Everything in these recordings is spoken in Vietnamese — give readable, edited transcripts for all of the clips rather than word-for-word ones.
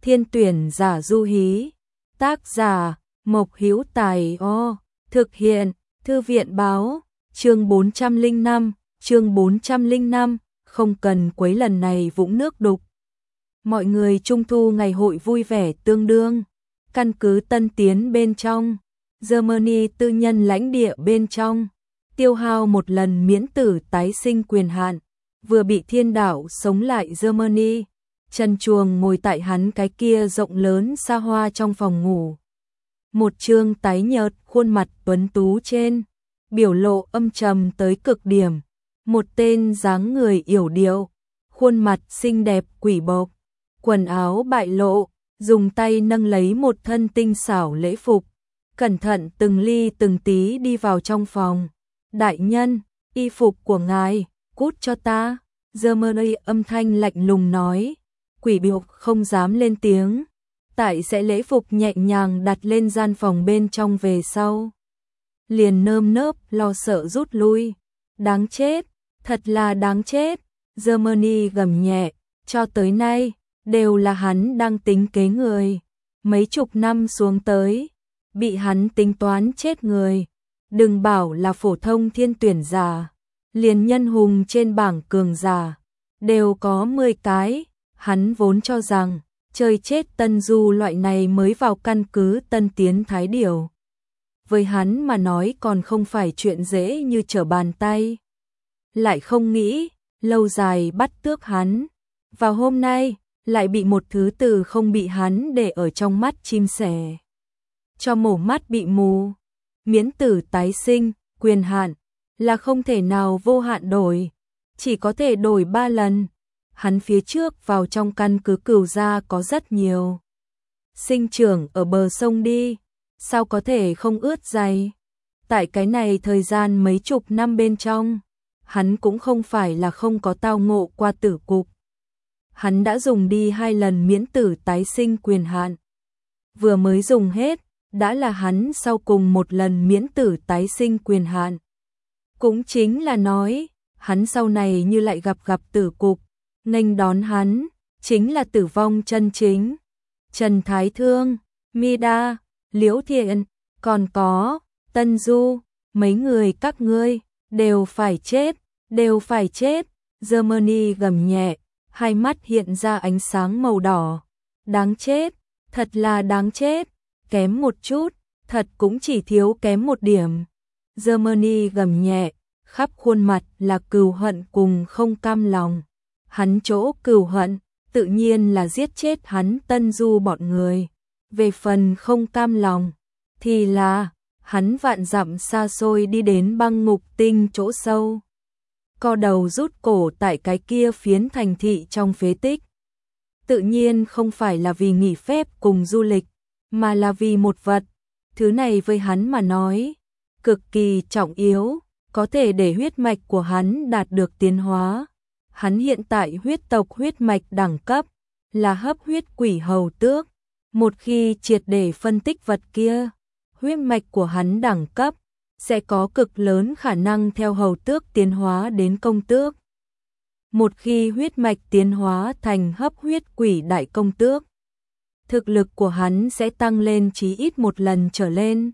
Thiên tuyển giả du hí. Tác giả Mộc Hữu Tài. Thực hiện Thư viện báo. Chương 405, không cần quấy, lần này vũng nước đục. Mọi người trung thu ngày hội vui vẻ tương đương. Căn cứ Tân Tiến bên trong, Germany tư nhân lãnh địa bên trong, tiêu hao một lần miễn tử tái sinh quyền hạn, vừa bị thiên đạo sống lại Germany. Trần Chuồng ngồi tại hắn cái kia rộng lớn xa hoa trong phòng ngủ. Một trương tái nhợt, khuôn mặt tuấn tú trên, biểu lộ âm trầm tới cực điểm. Một tên dáng người yểu điệu, khuôn mặt xinh đẹp quỷ bộc, quần áo bại lộ, dùng tay nâng lấy một thân tinh xảo lễ phục, cẩn thận từng ly từng tí đi vào trong phòng. Đại nhân, y phục của ngài, cút cho ta. Germany âm thanh lạnh lùng nói. Quỷ biộc không dám lên tiếng, tại sẽ lễ phục nhẹ nhàng đặt lên gian phòng bên trong về sau. Liền nơm nớp lo sợ rút lui. Đáng chết, thật là đáng chết. Germany gầm nhẹ, cho tới nay, đều là hắn đang tính kế người. Mấy chục năm xuống tới, bị hắn tính toán chết người. Đừng bảo là phổ thông thiên tuyển giả, liền nhân hùng trên bảng cường giả, đều có 10 cái. Hắn vốn cho rằng, chơi chết Tân Du loại này mới vào căn cứ Tân Tiến Thái Điểu. Với hắn mà nói còn không phải chuyện dễ như trở bàn tay. Lại không nghĩ, lâu dài bắt tước hắn. Vào hôm nay, lại bị một thứ từ không bị hắn để ở trong mắt chim sẻ. Cho mổ mắt bị mù. Miễn tử tái sinh, quyền hạn, là không thể nào vô hạn đổi. Chỉ có thể đổi 3 lần. Hắn phía trước vào trong căn cứ Cửu gia có rất nhiều sinh trưởng ở bờ sông đi, sao có thể không ướt giày. Tại cái này thời gian mấy chục năm bên trong, hắn cũng không phải là không có tao ngộ qua tử cục. Hắn đã dùng đi 2 lần miễn tử tái sinh quyền hạn. Vừa mới dùng hết, đã là hắn sau cùng một lần miễn tử tái sinh quyền hạn. Cũng chính là nói, hắn sau này như lại gặp tử cục, nghênh đón hắn, chính là tử vong chân chính. Trần Thái Thương, Mida, Liễu Thiện, còn có Tân Du, mấy người các ngươi, đều phải chết, đều phải chết. Germany gầm nhẹ, hai mắt hiện ra ánh sáng màu đỏ. Đáng chết, thật là đáng chết, kém một chút, thật cũng chỉ thiếu kém một điểm. Germany gầm nhẹ, khắp khuôn mặt là cừu hận cùng không cam lòng. Hắn chỗ cừu hận, tự nhiên là giết chết hắn Tân Du bọn người. Về phần không cam lòng, thì là, hắn vạn dặm xa xôi đi đến băng ngục tinh chỗ sâu. Co đầu rút cổ tại cái kia phiến thành thị trong phế tích. Tự nhiên không phải là vì nghỉ phép cùng du lịch, mà là vì một vật. Thứ này với hắn mà nói, cực kỳ trọng yếu, có thể để huyết mạch của hắn đạt được tiến hóa. Hắn hiện tại huyết tộc huyết mạch đẳng cấp là hấp huyết quỷ hầu tước. Một khi triệt để phân tích vật kia, huyết mạch của hắn đẳng cấp sẽ có cực lớn khả năng theo hầu tước tiến hóa đến công tước. Một khi huyết mạch tiến hóa thành hấp huyết quỷ đại công tước, thực lực của hắn sẽ tăng lên chí ít một lần trở lên.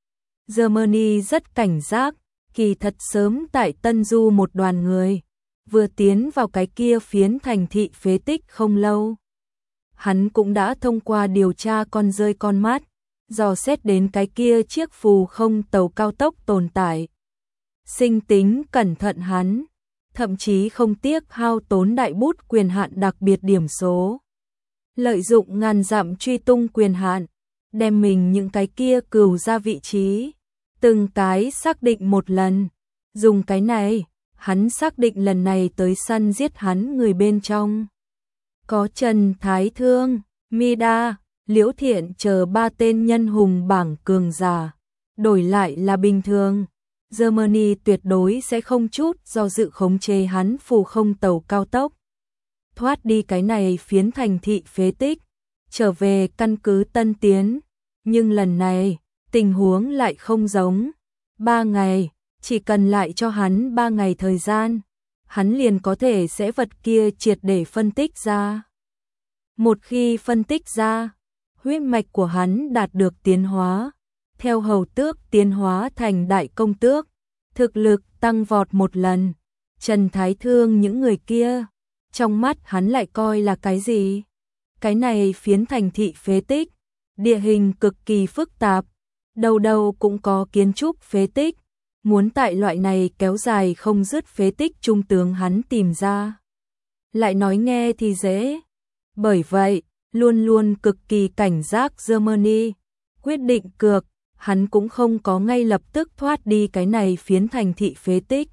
Germany rất cảnh giác, kỳ thật sớm tại Tân Du một đoàn người vừa tiến vào cái kia phiến thành thị phế tích không lâu. Hắn cũng đã thông qua điều tra con rơi con mắt, dò xét đến cái kia chiếc phù không tàu cao tốc tồn tại. Sinh tính cẩn thận hắn, thậm chí không tiếc hao tốn đại bút quyền hạn đặc biệt điểm số. Lợi dụng ngàn dặm truy tung quyền hạn, đem mình những cái kia cừu ra vị trí, từng cái xác định một lần. Dùng cái này, hắn xác định lần này tới săn giết hắn người bên trong có Trần Thái Thương, Mida, Liễu Thiện chờ 3 tên nhân hùng bảng cường giả. Đổi lại là bình thường, Germany tuyệt đối sẽ không chút do dự khống chế hắn phù không tàu cao tốc. Thoát đi cái này phiến thành thị phế tích, trở về căn cứ Tân Tiến. Nhưng lần này, tình huống lại không giống. 3 ngày, chỉ cần lại cho hắn 3 ngày thời gian, hắn liền có thể sẽ vật kia triệt để phân tích ra. Một khi phân tích ra, huyết mạch của hắn đạt được tiến hóa, theo hầu tước tiến hóa thành đại công tước, thực lực tăng vọt một lần. Trần Thái Thương những người kia, trong mắt hắn lại coi là cái gì? Cái này phiến thành thị phế tích, địa hình cực kỳ phức tạp, đầu đầu cũng có kiến trúc phế tích, muốn tại loại này kéo dài không dứt phế tích trung tướng hắn tìm ra. Lại nói nghe thì dễ, bởi vậy, luôn luôn cực kỳ cảnh giác Germany, quyết định cược, hắn cũng không có ngay lập tức thoát đi cái này phiến thành thị phế tích,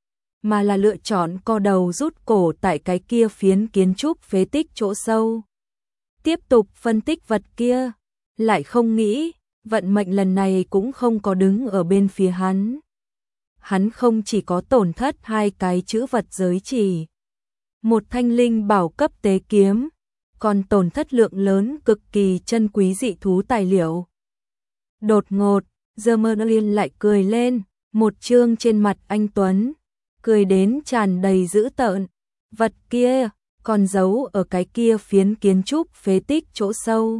mà là lựa chọn co đầu rút cổ tại cái kia phiến kiến trúc phế tích chỗ sâu. Tiếp tục phân tích vật kia, lại không nghĩ, vận mệnh lần này cũng không có đứng ở bên phía hắn. Hắn không chỉ có tổn thất 2 cái chữ vật giới chỉ, một thanh linh bảo cấp tế kiếm, còn tổn thất lượng lớn cực kỳ chân quý dị thú tài liệu. Đột ngột, Germany lại cười lên, một trương trên mặt anh Tuấn, cười đến tràn đầy dữ tợn. Vật kia còn giấu ở cái kia phiến kiến trúc phế tích chỗ sâu,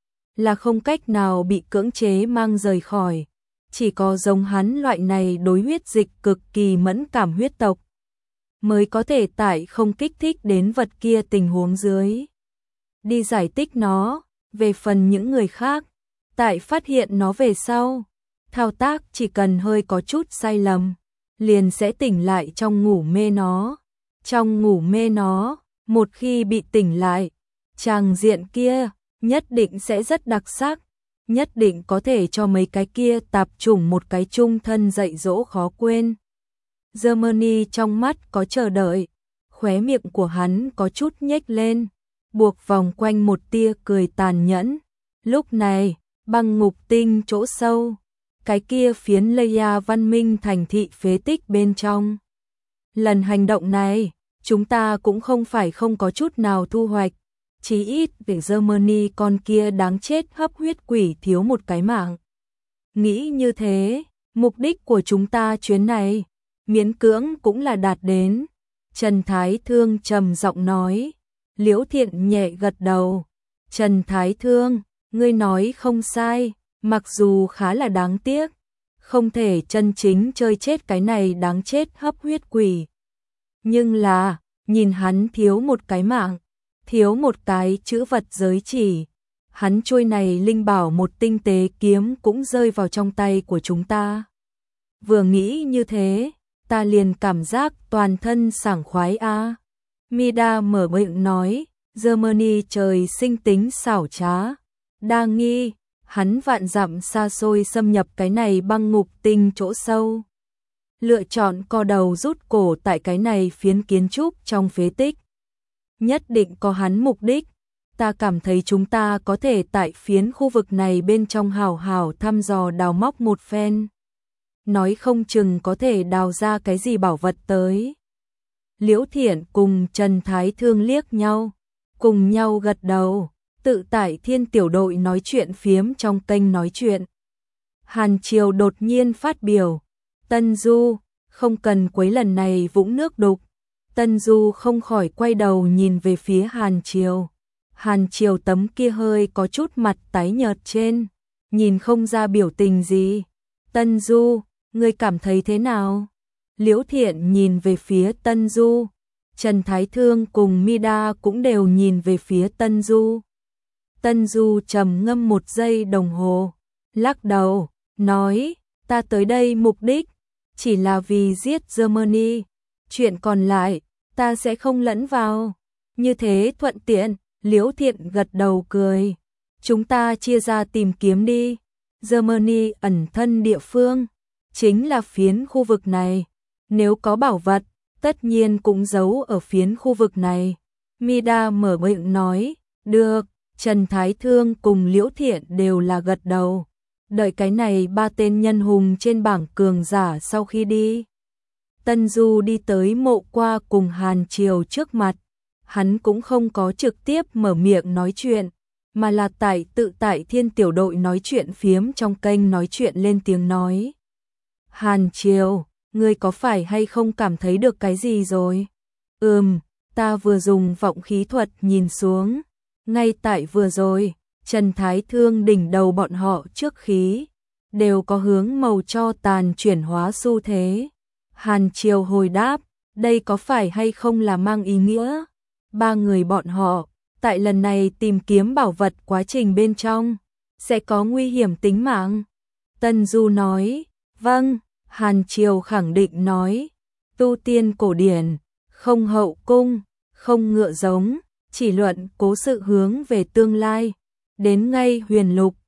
là không cách nào bị cưỡng chế mang rời khỏi. Chỉ có giống hắn loại này đối huyết dịch cực kỳ mẫn cảm huyết tộc mới có thể tại không kích thích đến vật kia tình huống dưới đi giải tích nó. Về phần những người khác, tại phát hiện nó về sau, thao tác chỉ cần hơi có chút sai lầm, liền sẽ tỉnh lại trong ngủ mê nó. Trong ngủ mê nó, một khi bị tỉnh lại, tràng diện kia nhất định sẽ rất đặc sắc, nhất định có thể cho mấy cái kia tạp chủng một cái chung thân dạy dỗ khó quên. Germany trong mắt có chờ đợi, khóe miệng của hắn có chút nhếch lên, buộc vòng quanh một tia cười tàn nhẫn. Lúc này, băng ngục tinh chỗ sâu, cái kia phiến Leia văn minh thành thị phế tích bên trong. Lần hành động này, chúng ta cũng không phải không có chút nào thu hoạch, chí ít việc Germany con kia đáng chết hấp huyết quỷ thiếu một cái mạng. Nghĩ như thế, mục đích của chúng ta chuyến này, miễn cưỡng cũng là đạt đến. Trần Thái Thương trầm giọng nói. Liễu Thiện nhẹ gật đầu. Trần Thái Thương, ngươi nói không sai, mặc dù khá là đáng tiếc, không thể chân chính chơi chết cái này đáng chết hấp huyết quỷ. Nhưng là, nhìn hắn thiếu một cái mạng, thiếu một cái chữ vật giới chỉ, hắn trôi này linh bảo một tinh tế kiếm cũng rơi vào trong tay của chúng ta. Vừa nghĩ như thế, ta liền cảm giác toàn thân sảng khoái a. Mida mở miệng nói, Germany trời sinh tính xảo trá, đa nghi, hắn vạn dặm xa xôi xâm nhập cái này băng ngục tinh chỗ sâu. Lựa chọn co đầu rút cổ tại cái này phiến kiến trúc trong phế tích. Nhất định có hắn mục đích, ta cảm thấy chúng ta có thể tại phiến khu vực này bên trong hào hào thăm dò đào móc một phen. Nói không chừng có thể đào ra cái gì bảo vật tới. Liễu Thiển cùng Trần Thái Thương liếc nhau, cùng nhau gật đầu, tự tại Thiên tiểu đội nói chuyện phiếm trong kênh nói chuyện. Hàn Triều đột nhiên phát biểu, Tân Du, không cần quấy lần này vũng nước đục. Tân Du không khỏi quay đầu nhìn về phía Hàn Triều. Hàn Triều tấm kia hơi có chút mặt tái nhợt trên, nhìn không ra biểu tình gì. Tân Du, ngươi cảm thấy thế nào? Liễu Thiện nhìn về phía Tân Du, Trần Thái Thương cùng Mida cũng đều nhìn về phía Tân Du. Tân Du trầm ngâm một giây đồng hồ, lắc đầu, nói, ta tới đây mục đích chỉ là vì giết Germany, chuyện còn lại ta sẽ không lẫn vào. Như thế thuận tiện. Liễu Thiện gật đầu cười, chúng ta chia ra tìm kiếm đi. Germany ẩn thân địa phương chính là phiến khu vực này, nếu có bảo vật tất nhiên cũng giấu ở phiến khu vực này. Mida mở miệng nói, được. Trần Thái Thương cùng Liễu Thiện đều là gật đầu. Đợi cái này 3 tên nhân hùng trên bảng cường giả sau khi đi, Tân Du đi tới Mộ Qua cùng Hàn Triều trước mặt. Hắn cũng không có trực tiếp mở miệng nói chuyện, mà là tự tại Thiên tiểu đội nói chuyện phiếm trong kênh nói chuyện lên tiếng nói. Hàn Triều, ngươi có phải hay không cảm thấy được cái gì rồi? Ta vừa dùng vọng khí thuật nhìn xuống, Ngay tại vừa rồi, Trần Thái Thương đỉnh đầu bọn họ trước khí, đều có hướng màu cho tàn chuyển hóa xu thế. Hàn Triều hồi đáp, đây có phải hay không là mang ý nghĩa? Ba người bọn họ, tại lần này tìm kiếm bảo vật quá trình bên trong, sẽ có nguy hiểm tính mạng. Tân Du nói, vâng. Hàn Triều khẳng định nói, tu tiên cổ điển, không hậu cung, không ngựa giống, chỉ luận cố sự hướng về tương lai. Đến ngay Huyền Lục,